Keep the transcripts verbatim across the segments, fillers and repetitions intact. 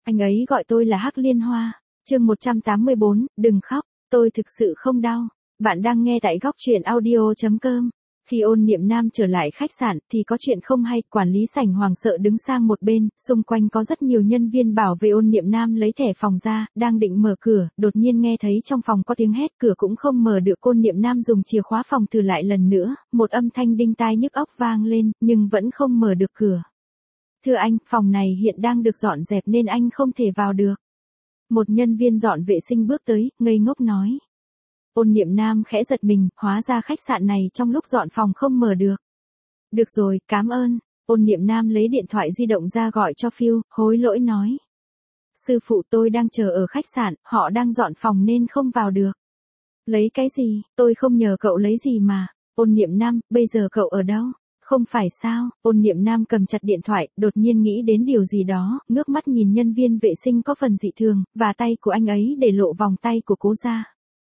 Anh ấy gọi tôi là Hắc Liên Hoa. Chương một trăm tám mươi bốn, đừng khóc, tôi thực sự không đau. Bạn đang nghe tại góc truyện audio chấm com. Khi Ôn Niệm Nam trở lại khách sạn thì có chuyện không hay, quản lý sảnh hoảng sợ đứng sang một bên, xung quanh có rất nhiều nhân viên bảo vệ Ôn Niệm Nam lấy thẻ phòng ra, đang định mở cửa, đột nhiên nghe thấy trong phòng có tiếng hét, cửa cũng không mở được. Ôn Niệm Nam dùng chìa khóa phòng thử lại lần nữa, một âm thanh đinh tai nhức óc vang lên, nhưng vẫn không mở được cửa. Thưa anh, phòng này hiện đang được dọn dẹp nên anh không thể vào được. Một nhân viên dọn vệ sinh bước tới, ngây ngốc nói. Ôn Niệm Nam khẽ giật mình, hóa ra khách sạn này trong lúc dọn phòng không mở được. Được rồi, cảm ơn. Ôn Niệm Nam lấy điện thoại di động ra gọi cho Phil, hối lỗi nói. Sư phụ tôi đang chờ ở khách sạn, họ đang dọn phòng nên không vào được. Lấy cái gì, tôi không nhờ cậu lấy gì mà. Ôn Niệm Nam, bây giờ cậu ở đâu? Không phải sao, Ôn Niệm Nam cầm chặt điện thoại, đột nhiên nghĩ đến điều gì đó, ngước mắt nhìn nhân viên vệ sinh có phần dị thường, và tay của anh ấy để lộ vòng tay của Cố Gia.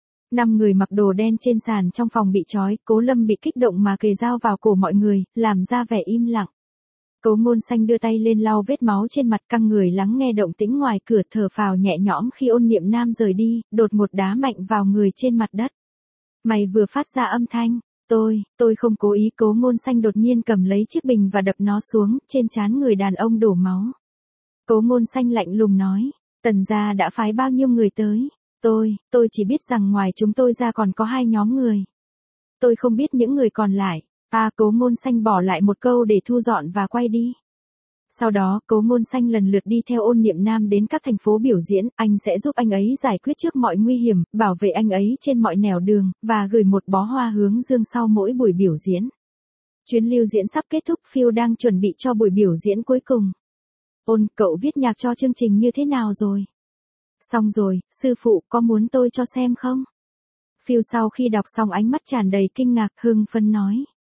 Năm người mặc đồ đen trên sàn trong phòng bị trói, Cố Lâm bị kích động mà kề dao vào cổ mọi người, làm ra vẻ im lặng. Cố Ngôn Xanh đưa tay lên lau vết máu trên mặt, căng người lắng nghe động tĩnh ngoài cửa, thở phào nhẹ nhõm khi Ôn Niệm Nam rời đi, đột một đá mạnh vào người trên mặt đất. Mày vừa phát ra âm thanh. Tôi, tôi không cố ý. Cố Ngôn Xanh đột nhiên cầm lấy chiếc bình và đập nó xuống, trên trán người đàn ông đổ máu. Cố Ngôn Xanh lạnh lùng nói, Tần gia đã phái bao nhiêu người tới? Tôi, tôi chỉ biết rằng ngoài chúng tôi ra còn có hai nhóm người. Tôi không biết những người còn lại. À, Cố Ngôn Xanh bỏ lại một câu để thu dọn và quay đi. Sau đó, Cố Ngôn Xanh lần lượt đi theo Ôn Niệm Nam đến các thành phố biểu diễn, anh sẽ giúp anh ấy giải quyết trước mọi nguy hiểm, bảo vệ anh ấy trên mọi nẻo đường, và gửi một bó hoa hướng dương sau mỗi buổi biểu diễn. Chuyến lưu diễn sắp kết thúc, Phil đang chuẩn bị cho buổi biểu diễn cuối cùng. Ôn, cậu viết nhạc cho chương trình như thế nào rồi? Xong rồi, sư phụ, có muốn tôi cho xem không? Phil sau khi đọc xong ánh mắt tràn đầy kinh ngạc, hưng phấn nói.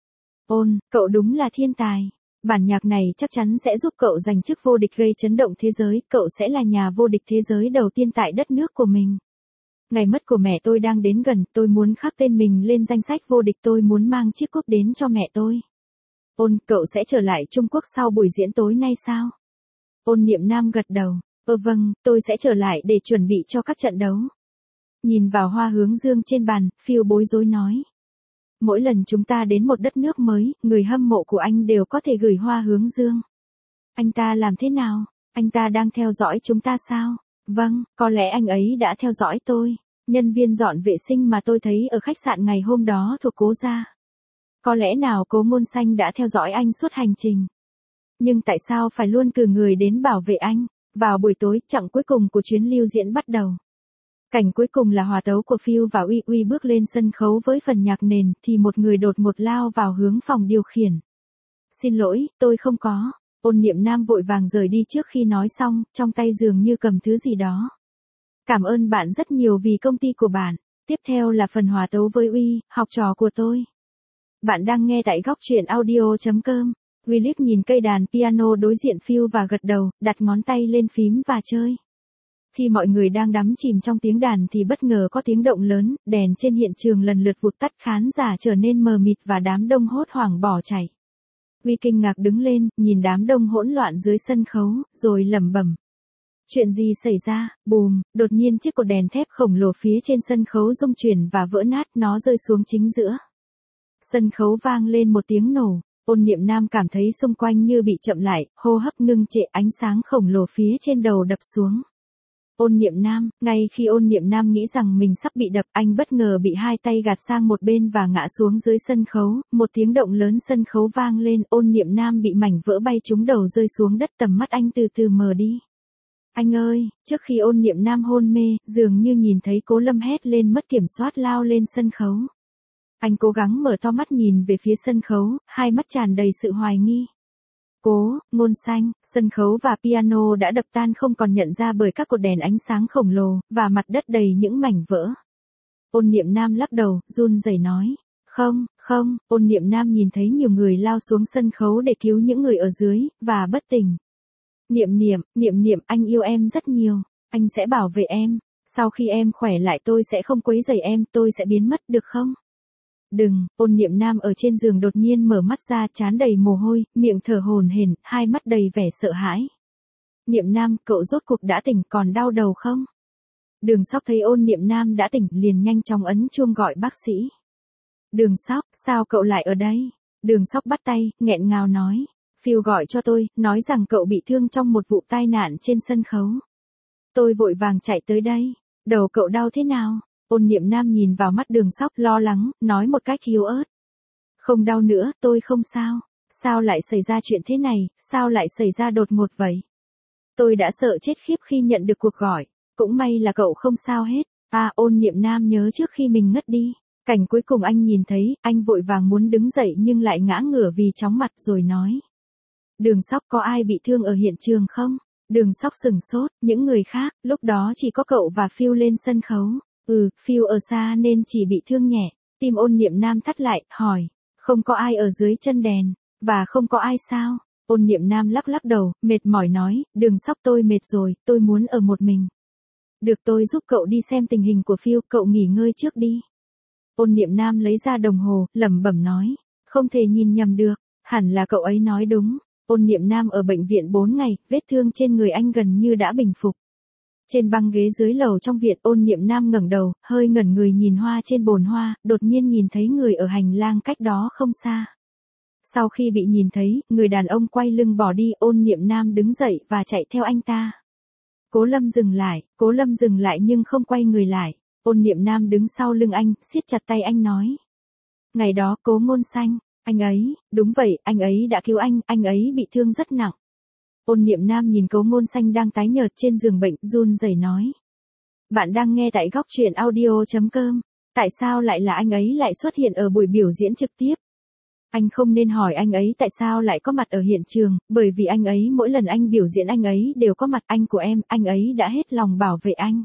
Ôn, cậu đúng là thiên tài. Bản nhạc này chắc chắn sẽ giúp cậu giành chức vô địch gây chấn động thế giới, cậu sẽ là nhà vô địch thế giới đầu tiên tại đất nước của mình. Ngày mất của mẹ tôi đang đến gần, tôi muốn khắc tên mình lên danh sách vô địch, tôi muốn mang chiếc cúp đến cho mẹ tôi. Ôn, cậu sẽ trở lại Trung Quốc sau buổi diễn tối nay sao? Ôn Niệm Nam gật đầu, ờ vâng, tôi sẽ trở lại để chuẩn bị cho các trận đấu. Nhìn vào hoa hướng dương trên bàn, Phil bối rối nói. Mỗi lần chúng ta đến một đất nước mới, người hâm mộ của anh đều có thể gửi hoa hướng dương. Anh ta làm thế nào? Anh ta đang theo dõi chúng ta sao? Vâng, có lẽ anh ấy đã theo dõi tôi. Nhân viên dọn vệ sinh mà tôi thấy ở khách sạn ngày hôm đó thuộc Cố Gia. Có lẽ nào Cố Ngôn Xanh đã theo dõi anh suốt hành trình. Nhưng tại sao phải luôn cử người đến bảo vệ anh? Vào buổi tối, chặng cuối cùng của chuyến lưu diễn bắt đầu. Cảnh cuối cùng là hòa tấu của Phil và Uy Uy bước lên sân khấu với phần nhạc nền, thì một người đột ngột lao vào hướng phòng điều khiển. Xin lỗi, tôi không có. Ôn Niệm Nam vội vàng rời đi trước khi nói xong, trong tay dường như cầm thứ gì đó. Cảm ơn bạn rất nhiều vì công ty của bạn. Tiếp theo là phần hòa tấu với Uy, học trò của tôi. Bạn đang nghe tại góc truyện audio chấm com. Uy liếc nhìn cây đàn piano đối diện Phil và gật đầu, đặt ngón tay lên phím và chơi. Khi mọi người đang đắm chìm trong tiếng đàn thì bất ngờ có tiếng động lớn, đèn trên hiện trường lần lượt vụt tắt, khán giả trở nên mờ mịt và đám đông hốt hoảng bỏ chạy. Uy kinh ngạc đứng lên, nhìn đám đông hỗn loạn dưới sân khấu, rồi lẩm bẩm. Chuyện gì xảy ra? Bùm, đột nhiên chiếc cột đèn thép khổng lồ phía trên sân khấu rung chuyển và vỡ nát, nó rơi xuống chính giữa. Sân khấu vang lên một tiếng nổ. Ôn Niệm Nam cảm thấy xung quanh như bị chậm lại, hô hấp ngưng trệ, ánh sáng khổng lồ phía trên đầu đập xuống. Ôn Niệm Nam, ngay khi Ôn Niệm Nam nghĩ rằng mình sắp bị đập, anh bất ngờ bị hai tay gạt sang một bên và ngã xuống dưới sân khấu, một tiếng động lớn sân khấu vang lên, Ôn Niệm Nam bị mảnh vỡ bay trúng đầu rơi xuống đất, tầm mắt anh từ từ mờ đi. Anh ơi, trước khi Ôn Niệm Nam hôn mê, dường như nhìn thấy Cố Lâm hét lên mất kiểm soát lao lên sân khấu. Anh cố gắng mở to mắt nhìn về phía sân khấu, hai mắt tràn đầy sự hoài nghi. Cố, Ngôn Xanh, sân khấu và piano đã đập tan không còn nhận ra bởi các cột đèn ánh sáng khổng lồ, và mặt đất đầy những mảnh vỡ. Ôn Niệm Nam lắc đầu, run rẩy nói. Không, không, Ôn Niệm Nam nhìn thấy nhiều người lao xuống sân khấu để cứu những người ở dưới, và bất tỉnh. Niệm Niệm, Niệm Niệm, anh yêu em rất nhiều, anh sẽ bảo vệ em. Sau khi em khỏe lại tôi sẽ không quấy rầy em, tôi sẽ biến mất được không? Đừng, Ôn Niệm Nam ở trên giường đột nhiên mở mắt ra, trán đầy mồ hôi, miệng thở hổn hển, hai mắt đầy vẻ sợ hãi. Niệm Nam, cậu rốt cuộc đã tỉnh, còn đau đầu không? Đường Sóc thấy Ôn Niệm Nam đã tỉnh, liền nhanh chóng ấn chuông gọi bác sĩ. Đường Sóc, sao cậu lại ở đây? Đường Sóc bắt tay, nghẹn ngào nói. Phil gọi cho tôi, nói rằng cậu bị thương trong một vụ tai nạn trên sân khấu. Tôi vội vàng chạy tới đây. Đầu cậu đau thế nào? Ôn Niệm Nam nhìn vào mắt Đường Sóc lo lắng, nói một cách yếu ớt. Không đau nữa, tôi không sao. Sao lại xảy ra chuyện thế này, sao lại xảy ra đột ngột vậy? Tôi đã sợ chết khiếp khi nhận được cuộc gọi. Cũng may là cậu không sao hết. À, Ôn Niệm Nam nhớ trước khi mình ngất đi. Cảnh cuối cùng anh nhìn thấy, anh vội vàng muốn đứng dậy nhưng lại ngã ngửa vì chóng mặt rồi nói. Đường Sóc, có ai bị thương ở hiện trường không? Đường Sóc sừng sốt, những người khác, lúc đó chỉ có cậu và Phil lên sân khấu. Ừ, Phil ở xa nên chỉ bị thương nhẹ. Tim Ôn Niệm Nam thắt lại, hỏi. Không có ai ở dưới chân đèn, và không có ai sao? Ôn Niệm Nam lắc lắc đầu, mệt mỏi nói, Đường Sóc, tôi mệt rồi, tôi muốn ở một mình. Được, tôi giúp cậu đi xem tình hình của Phil, cậu nghỉ ngơi trước đi. Ôn Niệm Nam lấy ra đồng hồ, lẩm bẩm nói, không thể nhìn nhầm được, hẳn là cậu ấy nói đúng. Ôn Niệm Nam ở bệnh viện bốn ngày, vết thương trên người anh gần như đã bình phục. Trên băng ghế dưới lầu trong viện, Ôn Niệm Nam ngẩng đầu, hơi ngẩn người nhìn hoa trên bồn hoa, đột nhiên nhìn thấy người ở hành lang cách đó không xa. Sau khi bị nhìn thấy, người đàn ông quay lưng bỏ đi, Ôn Niệm Nam đứng dậy và chạy theo anh ta. Cố Lâm dừng lại, Cố Lâm dừng lại nhưng không quay người lại. Ôn Niệm Nam đứng sau lưng anh, siết chặt tay anh nói. Ngày đó Cố Ngôn Xanh, anh ấy, đúng vậy, anh ấy đã cứu anh, anh ấy bị thương rất nặng. Ôn Niệm Nam nhìn Cố Ngôn Xanh đang tái nhợt trên giường bệnh, run rẩy nói. Bạn đang nghe tại góc truyện audio chấm com, tại sao lại là anh ấy lại xuất hiện ở buổi biểu diễn trực tiếp? Anh không nên hỏi anh ấy tại sao lại có mặt ở hiện trường, bởi vì anh ấy mỗi lần anh biểu diễn anh ấy đều có mặt. Anh của em, anh ấy đã hết lòng bảo vệ anh.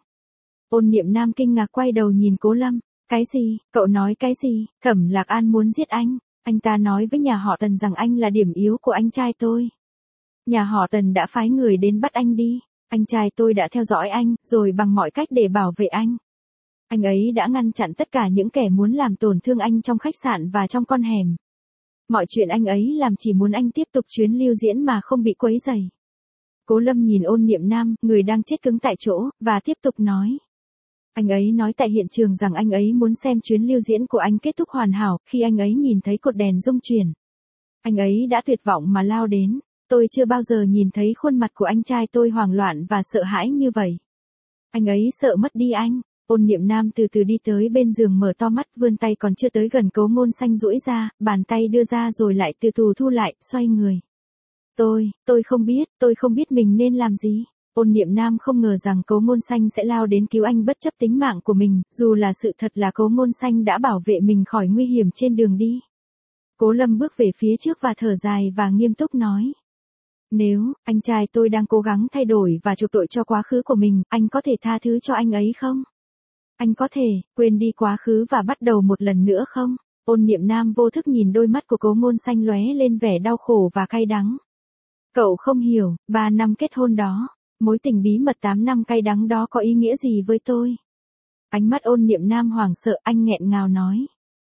Ôn Niệm Nam kinh ngạc quay đầu nhìn Cố Lâm. Cái gì, cậu nói cái gì? Thẩm Lạc An muốn giết anh. Anh ta nói với nhà họ Tần rằng anh là điểm yếu của anh trai tôi. Nhà họ Tần đã phái người đến bắt anh đi. Anh trai tôi đã theo dõi anh, rồi bằng mọi cách để bảo vệ anh. Anh ấy đã ngăn chặn tất cả những kẻ muốn làm tổn thương anh trong khách sạn và trong con hẻm. Mọi chuyện anh ấy làm chỉ muốn anh tiếp tục chuyến lưu diễn mà không bị quấy rầy. Cố Lâm nhìn Ôn Niệm Nam, người đang chết cứng tại chỗ, và tiếp tục nói. Anh ấy nói tại hiện trường rằng anh ấy muốn xem chuyến lưu diễn của anh kết thúc hoàn hảo. Khi anh ấy nhìn thấy cột đèn rung chuyển, anh ấy đã tuyệt vọng mà lao đến. Tôi chưa bao giờ nhìn thấy khuôn mặt của anh trai tôi hoảng loạn và sợ hãi như vậy. Anh ấy sợ mất đi anh. Ôn Niệm Nam từ từ đi tới bên giường, mở to mắt, vươn tay còn chưa tới gần Cố Ngôn Xanh duỗi ra, bàn tay đưa ra rồi lại từ từ thu lại, xoay người. Tôi, tôi không biết, tôi không biết mình nên làm gì. Ôn Niệm Nam không ngờ rằng Cố Ngôn Xanh sẽ lao đến cứu anh bất chấp tính mạng của mình, dù là sự thật là Cố Ngôn Xanh đã bảo vệ mình khỏi nguy hiểm trên đường đi. Cố Lâm bước về phía trước và thở dài và nghiêm túc nói. Nếu, anh trai tôi đang cố gắng thay đổi và chuộc tội cho quá khứ của mình, anh có thể tha thứ cho anh ấy không? Anh có thể, quên đi quá khứ và bắt đầu một lần nữa không? Ôn Niệm Nam vô thức nhìn đôi mắt của Cố Ngôn Xanh lóe lên vẻ đau khổ và cay đắng. Cậu không hiểu, ba năm kết hôn đó, mối tình bí mật tám năm cay đắng đó có ý nghĩa gì với tôi? Ánh mắt Ôn Niệm Nam hoảng sợ, anh nghẹn ngào nói.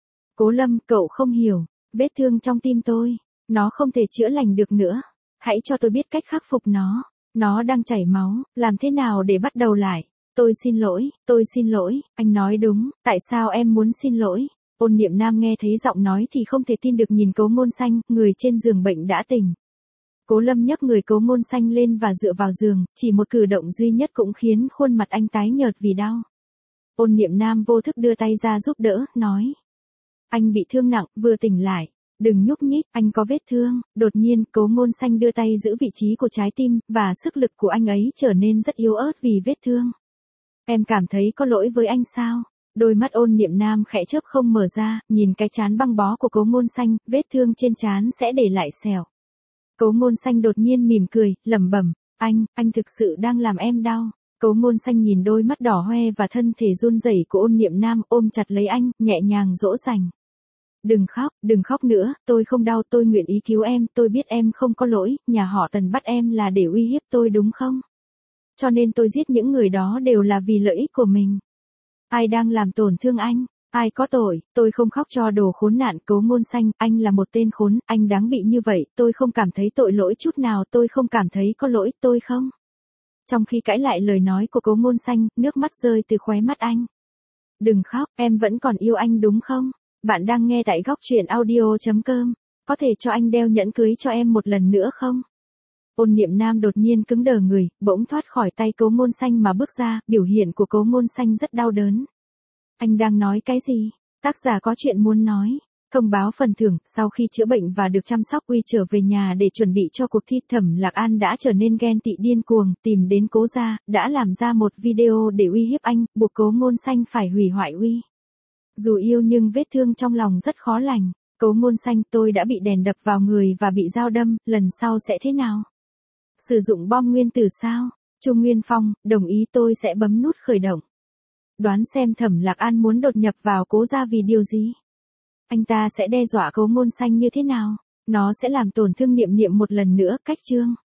Cố Lâm, cậu không hiểu, vết thương trong tim tôi, nó không thể chữa lành được nữa. Hãy cho tôi biết cách khắc phục nó. Nó đang chảy máu, làm thế nào để bắt đầu lại? Tôi xin lỗi, tôi xin lỗi, anh nói đúng, tại sao em muốn xin lỗi? Ôn Niệm Nam nghe thấy giọng nói thì không thể tin được, nhìn Cố Ngôn Xanh, người trên giường bệnh đã tỉnh. Cố Lâm nhấc người Cố Ngôn Xanh lên và dựa vào giường, chỉ một cử động duy nhất cũng khiến khuôn mặt anh tái nhợt vì đau. Ôn Niệm Nam vô thức đưa tay ra giúp đỡ, nói. Anh bị thương nặng, vừa tỉnh lại. Đừng nhúc nhích, anh có vết thương. Đột nhiên, Cố Ngôn Xanh đưa tay giữ vị trí của trái tim, và sức lực của anh ấy trở nên rất yếu ớt vì vết thương. Em cảm thấy có lỗi với anh sao? Đôi mắt Ôn Niệm Nam khẽ chớp không mở ra, nhìn cái trán băng bó của Cố Ngôn Xanh, vết thương trên trán sẽ để lại sẹo. Cố Ngôn Xanh đột nhiên mỉm cười, lẩm bẩm, anh, anh thực sự đang làm em đau. Cố Ngôn Xanh nhìn đôi mắt đỏ hoe và thân thể run rẩy của Ôn Niệm Nam, ôm chặt lấy anh, nhẹ nhàng dỗ dành. Đừng khóc, đừng khóc nữa, tôi không đau, tôi nguyện ý cứu em, tôi biết em không có lỗi, nhà họ Tần bắt em là để uy hiếp tôi đúng không? Cho nên tôi giết những người đó đều là vì lợi ích của mình. Ai đang làm tổn thương anh? Ai có tội? Tôi không khóc cho đồ khốn nạn. Cố Ngôn Xanh, anh là một tên khốn, anh đáng bị như vậy, tôi không cảm thấy tội lỗi chút nào, tôi không cảm thấy có lỗi, tôi không. Trong khi cãi lại lời nói của Cố Ngôn Xanh, nước mắt rơi từ khóe mắt anh. Đừng khóc, em vẫn còn yêu anh đúng không? Bạn đang nghe tại góc truyện audio.com. Có thể cho anh đeo nhẫn cưới cho em một lần nữa không? Ôn Niệm Nam đột nhiên cứng đờ người, bỗng thoát khỏi tay Cố Ngôn Xanh mà bước ra, biểu hiện của Cố Ngôn Xanh rất đau đớn. Anh đang nói cái gì? Tác giả có chuyện muốn nói. Thông báo phần thưởng, sau khi chữa bệnh và được chăm sóc Uy trở về nhà để chuẩn bị cho cuộc thi, Thẩm Lạc An đã trở nên ghen tị điên cuồng, tìm đến Cố gia, đã làm ra một video để uy hiếp anh, buộc Cố Ngôn Xanh phải hủy hoại Uy. Dù yêu nhưng vết thương trong lòng rất khó lành. Cố Ngôn Xanh, tôi đã bị đèn đập vào người và bị dao đâm, lần sau sẽ thế nào? Sử dụng bom nguyên tử sao? Trung Nguyên Phong, đồng ý, tôi sẽ bấm nút khởi động. Đoán xem Thẩm Lạc An muốn đột nhập vào Cố gia vì điều gì? Anh ta sẽ đe dọa Cố Ngôn Xanh như thế nào? Nó sẽ làm tổn thương Niệm Niệm một lần nữa, cách chương.